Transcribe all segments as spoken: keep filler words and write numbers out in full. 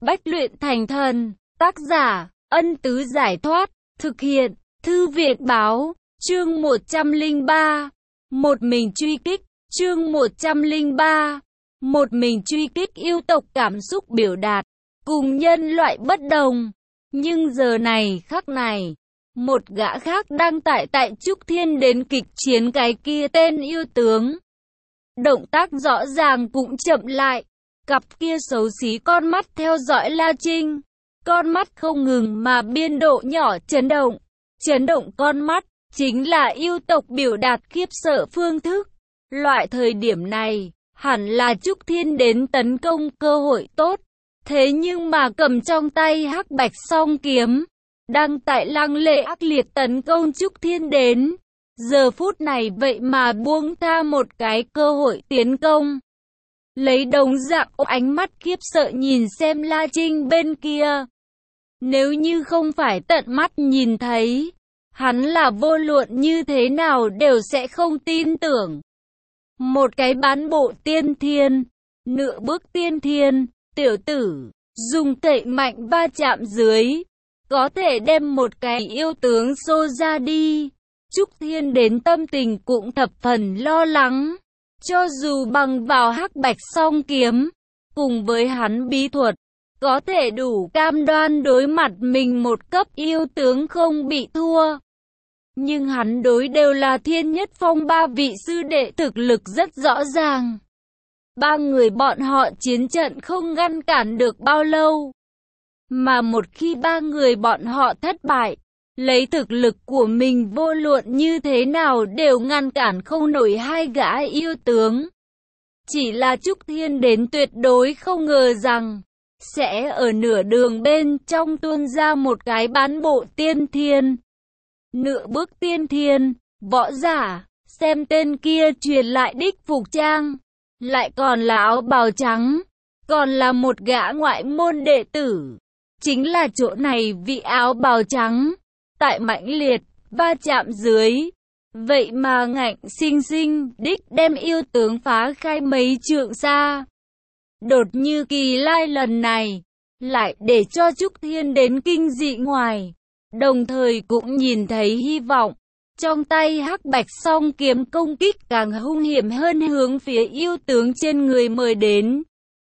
Bách luyện thành thần. Tác giả, Ân Tứ Giải Thoát. Thực hiện, Thư viện Báo. Chương một trăm lẻ ba. Một mình truy kích. Chương một trăm lẻ ba. Một mình truy kích yêu tộc cảm xúc biểu đạt. Cùng nhân loại bất đồng. Nhưng giờ này khắc này, một gã khác đang tại tại Trúc Thiên đến kịch chiến cái kia tên yêu tướng. Động tác rõ ràng cũng chậm lại. Cặp kia xấu xí con mắt theo dõi La Trinh. Con mắt không ngừng mà biên độ nhỏ chấn động. Chấn động con mắt, chính là yêu tộc biểu đạt khiếp sợ phương thức. Loại thời điểm này, hẳn là Trúc Thiên đến tấn công cơ hội tốt. Thế nhưng mà cầm trong tay hắc bạch song kiếm, đang tại lăng lệ ác liệt tấn công Trúc Thiên đến. Giờ phút này vậy mà buông tha một cái cơ hội tiến công. Lấy đồng dạng ánh mắt khiếp sợ nhìn xem La Trinh bên kia. Nếu như không phải tận mắt nhìn thấy, hắn là vô luận như thế nào đều sẽ không tin tưởng. Một cái bán bộ tiên thiên, nửa bước tiên thiên, tiểu tử, dùng tệ mạnh va chạm dưới, có thể đem một cái yêu tướng xô ra đi. Trúc Thiên đến tâm tình cũng thập phần lo lắng. Cho dù bằng vào hắc bạch song kiếm, cùng với hắn bí thuật, có thể đủ cam đoan đối mặt mình một cấp yêu tướng không bị thua. Nhưng hắn đối đều là Thiên Nhất Phong ba vị sư đệ thực lực rất rõ ràng. Ba người bọn họ chiến trận không ngăn cản được bao lâu. Mà một khi ba người bọn họ thất bại, lấy thực lực của mình vô luận như thế nào đều ngăn cản không nổi hai gã yêu tướng. Chỉ là Trúc Thiên đến tuyệt đối không ngờ rằng, sẽ ở nửa đường bên trong tuôn ra một cái bán bộ tiên thiên. Nửa bước tiên thiên, võ giả, xem tên kia truyền lại đích phục trang. Lại còn là áo bào trắng, còn là một gã ngoại môn đệ tử. Chính là chỗ này vị áo bào trắng, tại mãnh liệt, va chạm dưới. Vậy mà ngạnh sinh sinh đích đem yêu tướng phá khai mấy trượng xa. Đột như kỳ lai lần này, lại để cho Trúc Thiên đến kinh dị ngoài. Đồng thời cũng nhìn thấy hy vọng. Trong tay hắc bạch song kiếm công kích càng hung hiểm hơn hướng phía yêu tướng trên người mời đến.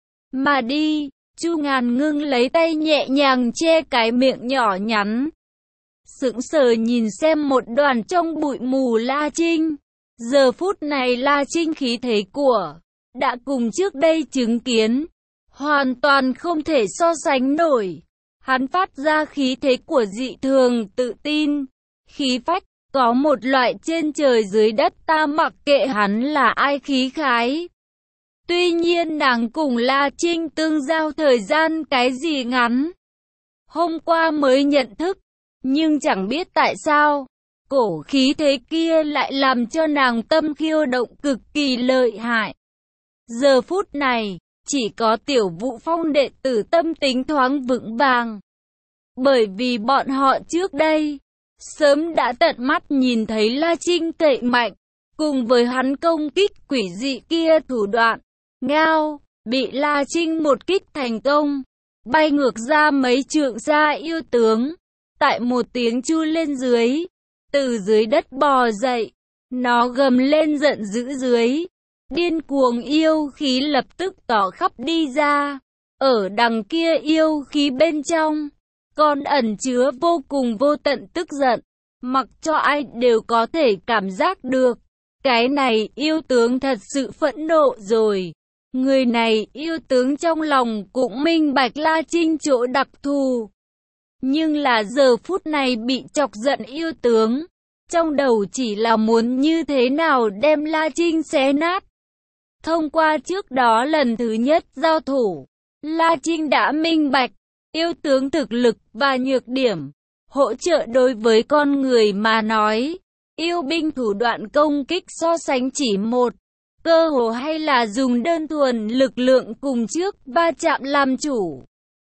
Mà đi, Chu Ngàn Ngưng lấy tay nhẹ nhàng che cái miệng nhỏ nhắn. Sững sờ nhìn xem một đoàn trong bụi mù La Trinh. Giờ phút này La Trinh khí thế của, đã cùng trước đây chứng kiến, hoàn toàn không thể so sánh nổi. Hắn phát ra khí thế của dị thường tự tin, khí phách. Có một loại trên trời dưới đất ta mặc kệ hắn là ai khí khái. Tuy nhiên nàng cùng La Trinh tương giao thời gian cái gì ngắn. Hôm qua mới nhận thức, nhưng chẳng biết tại sao, cổ khí thế kia lại làm cho nàng tâm khiêu động cực kỳ lợi hại. Giờ phút này, chỉ có Tiểu Vũ Phong đệ tử tâm tính thoáng vững vàng. Bởi vì bọn họ trước đây, sớm đã tận mắt nhìn thấy La Trinh tệ mạnh, cùng với hắn công kích quỷ dị kia thủ đoạn. Ngao, bị La Trinh một kích thành công, bay ngược ra mấy trượng xa yêu tướng. Tại một tiếng chu lên dưới, từ dưới đất bò dậy, nó gầm lên giận dữ dưới. Điên cuồng yêu khí lập tức tỏ khắp đi ra. Ở đằng kia yêu khí bên trong, còn ẩn chứa vô cùng vô tận tức giận, mặc cho ai đều có thể cảm giác được. Cái này yêu tướng thật sự phẫn nộ rồi. Người này yêu tướng trong lòng cũng minh bạch La Trinh chỗ đặc thù. Nhưng là giờ phút này bị chọc giận yêu tướng, trong đầu chỉ là muốn như thế nào đem La Trinh xé nát. Thông qua trước đó lần thứ nhất giao thủ, La Trinh đã minh bạch yêu tướng thực lực và nhược điểm, hỗ trợ đối với con người mà nói. Yêu binh thủ đoạn công kích so sánh chỉ một, cơ hồ hay là dùng đơn thuần lực lượng cùng trước va chạm làm chủ.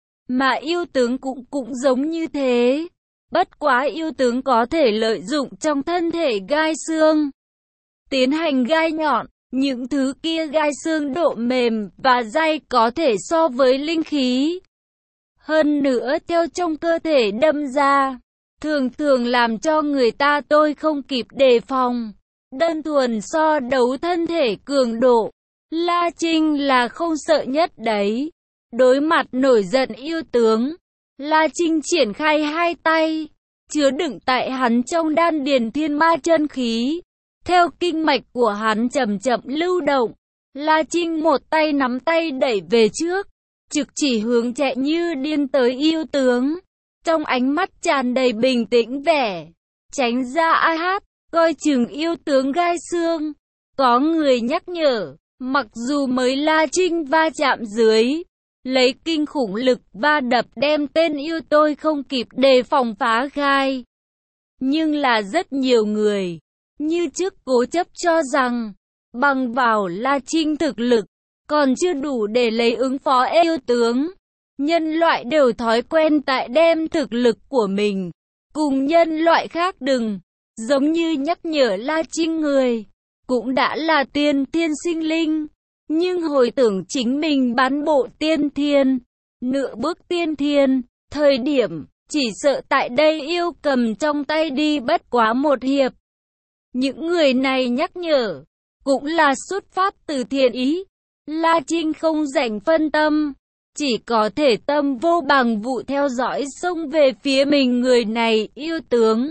Mà yêu tướng cũng cũng giống như thế. Bất quá yêu tướng có thể lợi dụng trong thân thể gai xương, tiến hành gai nhọn. Những thứ kia gai xương độ mềm và dai có thể so với linh khí. hơn nữa theo trong cơ thể đâm ra, thường thường làm cho người ta tôi không kịp đề phòng. Đơn thuần so đấu thân thể cường độ, La Trinh là không sợ nhất đấy. Đối mặt nổi giận yêu tướng, La Trinh triển khai hai tay, chứa đựng tại hắn trong đan điền thiên ma chân khí. Theo kinh mạch của hắn chậm chậm lưu động, La Trinh một tay nắm tay đẩy về trước, trực chỉ hướng chạy như điên tới yêu tướng. Trong ánh mắt tràn đầy bình tĩnh vẻ, tránh ra a hát, coi chừng yêu tướng gai xương. Có người nhắc nhở, mặc dù mới La Trinh va chạm dưới, lấy kinh khủng lực va đập đem tên yêu tôi không kịp đề phòng phá gai. Nhưng là rất nhiều người, như trước cố chấp cho rằng, bằng vào La Trinh thực lực, còn chưa đủ để lấy ứng phó yêu tướng. Nhân loại đều thói quen tại đem thực lực của mình cùng nhân loại khác đừng, giống như nhắc nhở La Trinh người, cũng đã là tiên thiên sinh linh. Nhưng hồi tưởng chính mình bán bộ tiên thiên, nửa bước tiên thiên, thời điểm, chỉ sợ tại đây yêu cầm trong tay đi bất quá một hiệp. Những người này nhắc nhở, cũng là xuất phát từ thiện ý. La Trinh không rảnh phân tâm, chỉ có thể tâm vô bằng vụ theo dõi xông về phía mình người này yêu tướng.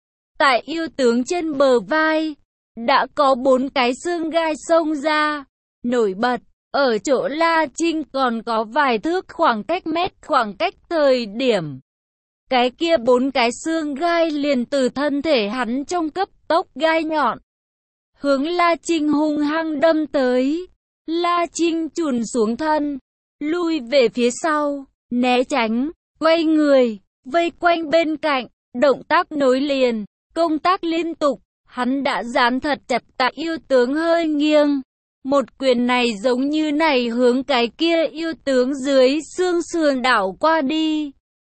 Tại yêu tướng trên bờ vai, đã có bốn cái xương gai xông ra. Nổi bật, ở chỗ La Trinh còn có vài thước khoảng cách mét khoảng cách thời điểm. Cái kia bốn cái xương gai liền từ thân thể hắn trong cấp tốc gai nhọn, hướng La Trinh hung hăng đâm tới. La Trinh chùn xuống thân, lui về phía sau, né tránh, quay người, vây quanh bên cạnh, động tác nối liền, công tác liên tục. Hắn đã dán thật chặt tại yêu tướng hơi nghiêng. Một quyền này giống như này hướng cái kia yêu tướng dưới xương sườn đảo qua đi.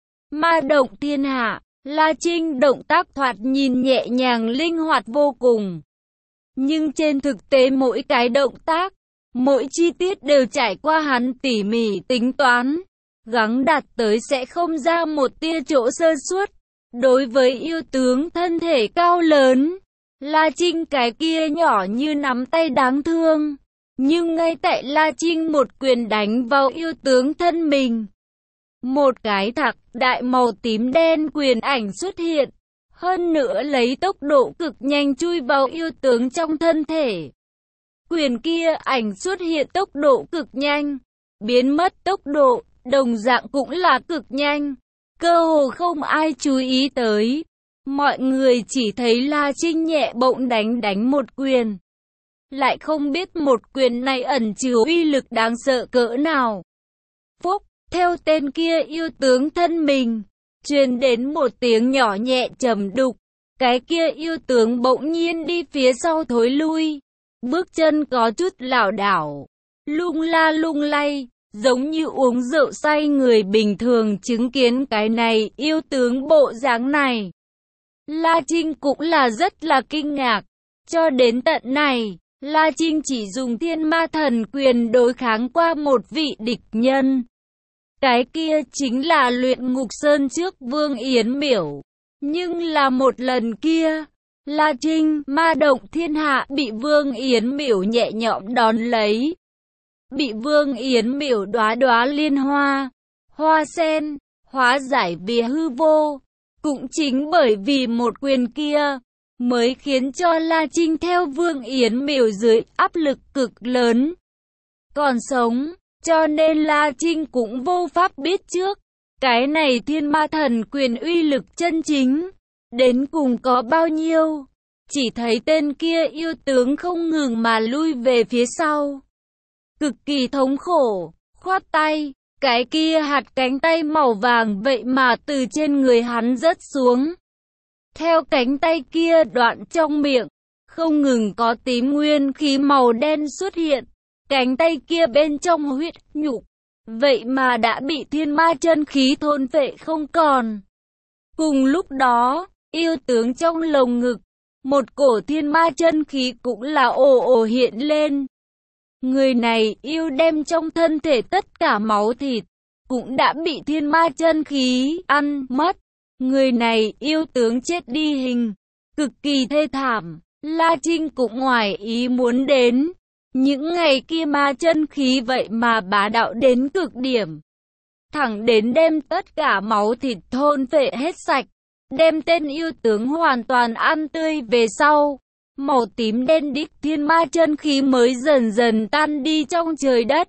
Ma động thiên hạ, La Trinh động tác thoạt nhìn nhẹ nhàng linh hoạt vô cùng. Nhưng trên thực tế mỗi cái động tác, mỗi chi tiết đều trải qua hắn tỉ mỉ tính toán, gắng đạt tới sẽ không ra một tia chỗ sơ suất. Đối với yêu tướng thân thể cao lớn, La Trinh cái kia nhỏ như nắm tay đáng thương. Nhưng ngay tại La Trinh một quyền đánh vào yêu tướng thân mình, một cái thạc đại màu tím đen quyền ảnh xuất hiện, hơn nữa lấy tốc độ cực nhanh chui vào yêu tướng trong thân thể. Quyền kia ảnh xuất hiện tốc độ cực nhanh, biến mất tốc độ, đồng dạng cũng là cực nhanh, cơ hồ không ai chú ý tới. Mọi người chỉ thấy La Trinh nhẹ bỗng đánh đánh một quyền, lại không biết một quyền này ẩn chứa uy lực đáng sợ cỡ nào. Phúc, theo tên kia yêu tướng thân mình, truyền đến một tiếng nhỏ nhẹ trầm đục, cái kia yêu tướng bỗng nhiên đi phía sau thối lui, bước chân có chút lảo đảo, lung la lung lay, giống như uống rượu say người bình thường chứng kiến cái này yêu tướng bộ dáng này. La Trinh cũng là rất là kinh ngạc, cho đến tận này, La Trinh chỉ dùng thiên ma thần quyền đối kháng qua một vị địch nhân. Cái kia chính là luyện ngục sơn trước Vương Yến Miểu. Nhưng là một lần kia, La Trinh ma động thiên hạ bị Vương Yến Miểu nhẹ nhõm đón lấy. Bị Vương Yến Miểu đóa đóa liên hoa, hoa sen, hóa giải vì hư vô. Cũng chính bởi vì một quyền kia, mới khiến cho La Trinh theo Vương Yến Miểu dưới áp lực cực lớn còn sống, cho nên La Trinh cũng vô pháp biết trước, cái này thiên ma thần quyền uy lực chân chính, đến cùng có bao nhiêu. Chỉ thấy tên kia yêu tướng không ngừng mà lui về phía sau, cực kỳ thống khổ, khoát tay, cái kia hạt cánh tay màu vàng vậy mà từ trên người hắn rớt xuống. Theo cánh tay kia đoạn trong miệng, không ngừng có tím nguyên khí màu đen xuất hiện. Cánh tay kia bên trong huyết nhục, vậy mà đã bị thiên ma chân khí thôn phệ không còn. Cùng lúc đó, yêu tướng trong lồng ngực, một cổ thiên ma chân khí cũng là ồ ồ hiện lên. Người này yêu đem trong thân thể tất cả máu thịt, cũng đã bị thiên ma chân khí ăn mất. Người này yêu tướng chết đi hình, cực kỳ thê thảm. La Trinh cũng ngoài ý muốn đến. Những ngày kia ma chân khí vậy mà bá đạo đến cực điểm. Thẳng đến đem tất cả máu thịt thôn phệ hết sạch. Đem tên yêu tướng hoàn toàn ăn tươi về sau. Màu tím đen đích thiên ma chân khí mới dần dần tan đi trong trời đất.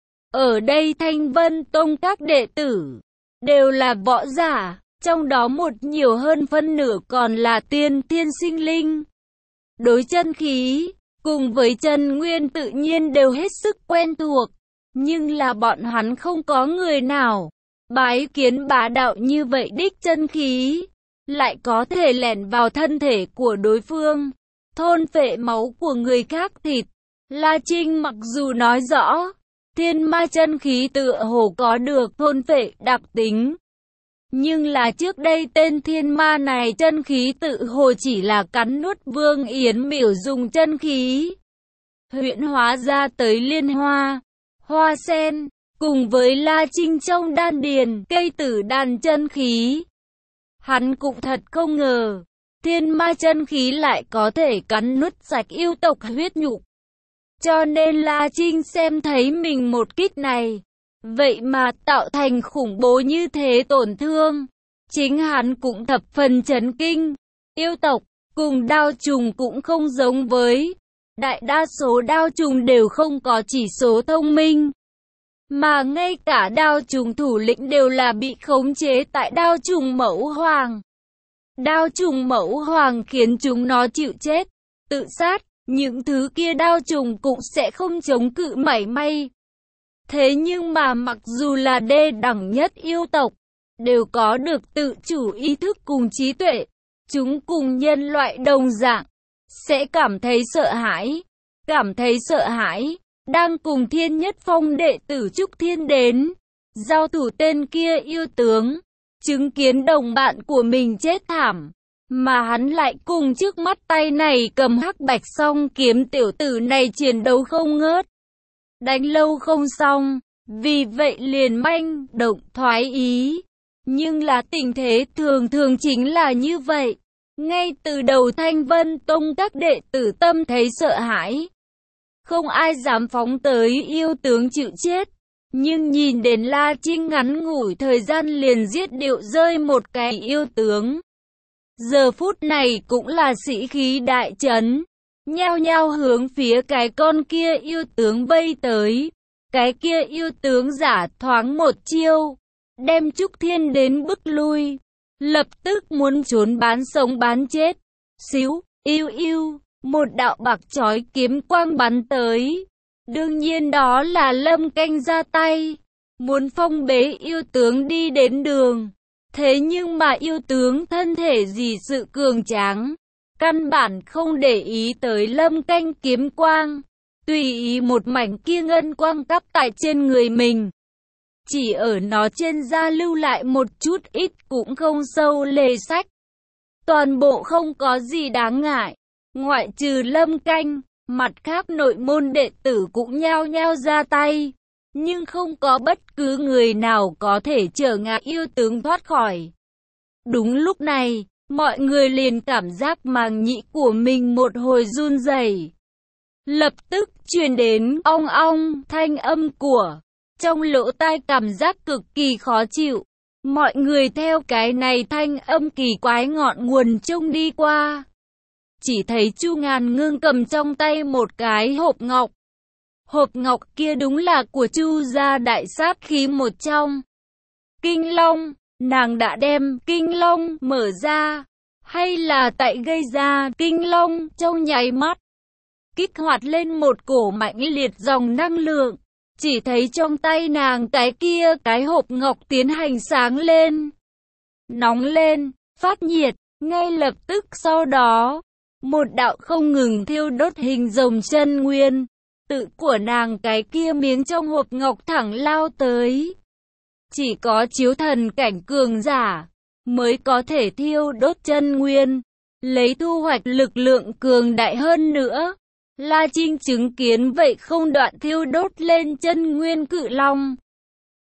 Ở đây Thanh Vân Tông các đệ tử đều là võ giả, trong đó một nhiều hơn phân nửa còn là tiên thiên sinh linh. Đối chân khí, cùng với chân nguyên tự nhiên đều hết sức quen thuộc, nhưng là bọn hắn không có người nào bái kiến bá đạo như vậy đích chân khí, lại có thể lẻn vào thân thể của đối phương, thôn phệ máu của người khác thịt. La Trinh mặc dù nói rõ, thiên ma chân khí tựa hồ có được thôn phệ đặc tính, nhưng là trước đây tên thiên ma này chân khí tự hồ chỉ là cắn nuốt Vương Yến Miểu dùng chân khí huyễn hóa ra tới liên hoa, hoa sen, cùng với La Trinh trong đan điền, cây tử đàn chân khí. Hắn cũng thật không ngờ, thiên ma chân khí lại có thể cắn nuốt sạch yêu tộc huyết nhục. Cho nên La Trinh xem thấy mình một kích này, vậy mà tạo thành khủng bố như thế tổn thương. Chính hắn cũng thập phần chấn kinh. Yêu tộc cùng đao trùng cũng không giống với. Đại đa số đao trùng đều không có chỉ số thông minh. Mà ngay cả đao trùng thủ lĩnh đều là bị khống chế tại đao trùng mẫu hoàng. Đao trùng mẫu hoàng khiến chúng nó chịu chết, tự sát. Những thứ kia đao trùng cũng sẽ không chống cự mảy may. Thế nhưng mà mặc dù là đê đẳng nhất yêu tộc, đều có được tự chủ ý thức cùng trí tuệ. Chúng cùng nhân loại đồng dạng, sẽ cảm thấy sợ hãi. Cảm thấy sợ hãi, đang cùng Thiên Nhất Phong đệ tử Trúc Thiên đến. Giao thủ tên kia yêu tướng, chứng kiến đồng bạn của mình chết thảm. Mà hắn lại cùng trước mắt tay này cầm hắc bạch song kiếm tiểu tử này chiến đấu không ngớt. Đánh lâu không xong, vì vậy liền manh động thoái ý. Nhưng là tình thế thường thường chính là như vậy. Ngay từ đầu Thanh Vân Tông các đệ tử tâm thấy sợ hãi. Không ai dám phóng tới yêu tướng chịu chết. Nhưng nhìn đến La Trinh ngắn ngủi thời gian liền giết điệu rơi một cái yêu tướng. Giờ phút này cũng là sĩ khí đại trấn, nhao nhao hướng phía cái con kia yêu tướng vây tới. Cái kia yêu tướng giả thoáng một chiêu, đem Trúc Thiên đến bức lui, lập tức muốn trốn bán sống bán chết. Xíu, yêu yêu, một đạo bạc chói kiếm quang bắn tới. Đương nhiên đó là Lâm Canh ra tay, muốn phong bế yêu tướng đi đến đường. Thế nhưng mà yêu tướng thân thể gì sự cường tráng, căn bản không để ý tới Lâm Canh kiếm quang, tùy ý một mảnh kia ngân quang cắp tại trên người mình. Chỉ ở nó trên da lưu lại một chút ít cũng không sâu lề sách. Toàn bộ không có gì đáng ngại, ngoại trừ Lâm Canh, mặt khác nội môn đệ tử cũng nhao nhao ra tay. Nhưng không có bất cứ người nào có thể trở ngại yêu tướng thoát khỏi. Đúng lúc này, mọi người liền cảm giác màng nhĩ của mình một hồi run rẩy. Lập tức truyền đến ong ong thanh âm của trong lỗ tai, cảm giác cực kỳ khó chịu. Mọi người theo cái này thanh âm kỳ quái ngọn nguồn trông đi qua. Chỉ thấy Chu Ngàn Ngưng cầm trong tay một cái hộp ngọc. Hộp ngọc kia đúng là của Chu gia đại sát khí một trong. Kinh Long, nàng đã đem Kinh Long mở ra, hay là tại gây ra Kinh Long trong nháy mắt, kích hoạt lên một cổ mạnh liệt dòng năng lượng. Chỉ thấy trong tay nàng cái kia cái hộp ngọc tiến hành sáng lên, nóng lên, phát nhiệt, ngay lập tức sau đó, một đạo không ngừng thiêu đốt hình rồng chân nguyên tự của nàng cái kia miếng trong hộp ngọc thẳng lao tới. Chỉ có chiếu thần cảnh cường giả mới có thể thiêu đốt chân nguyên, lấy thu hoạch lực lượng cường đại hơn nữa. La Trinh chứng kiến vậy không đoạn thiêu đốt lên chân nguyên cự long.